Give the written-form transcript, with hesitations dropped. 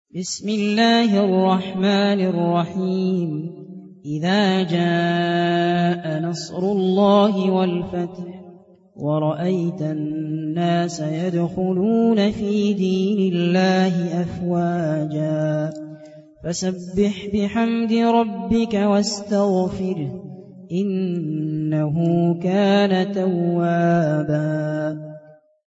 بسم الله الرحمن الرحيم إذا جاء نصر الله والفتح ورأيت الناس يدخلون في دين الله أفواجا فسبح بحمد ربك واستغفره إنه كان توابا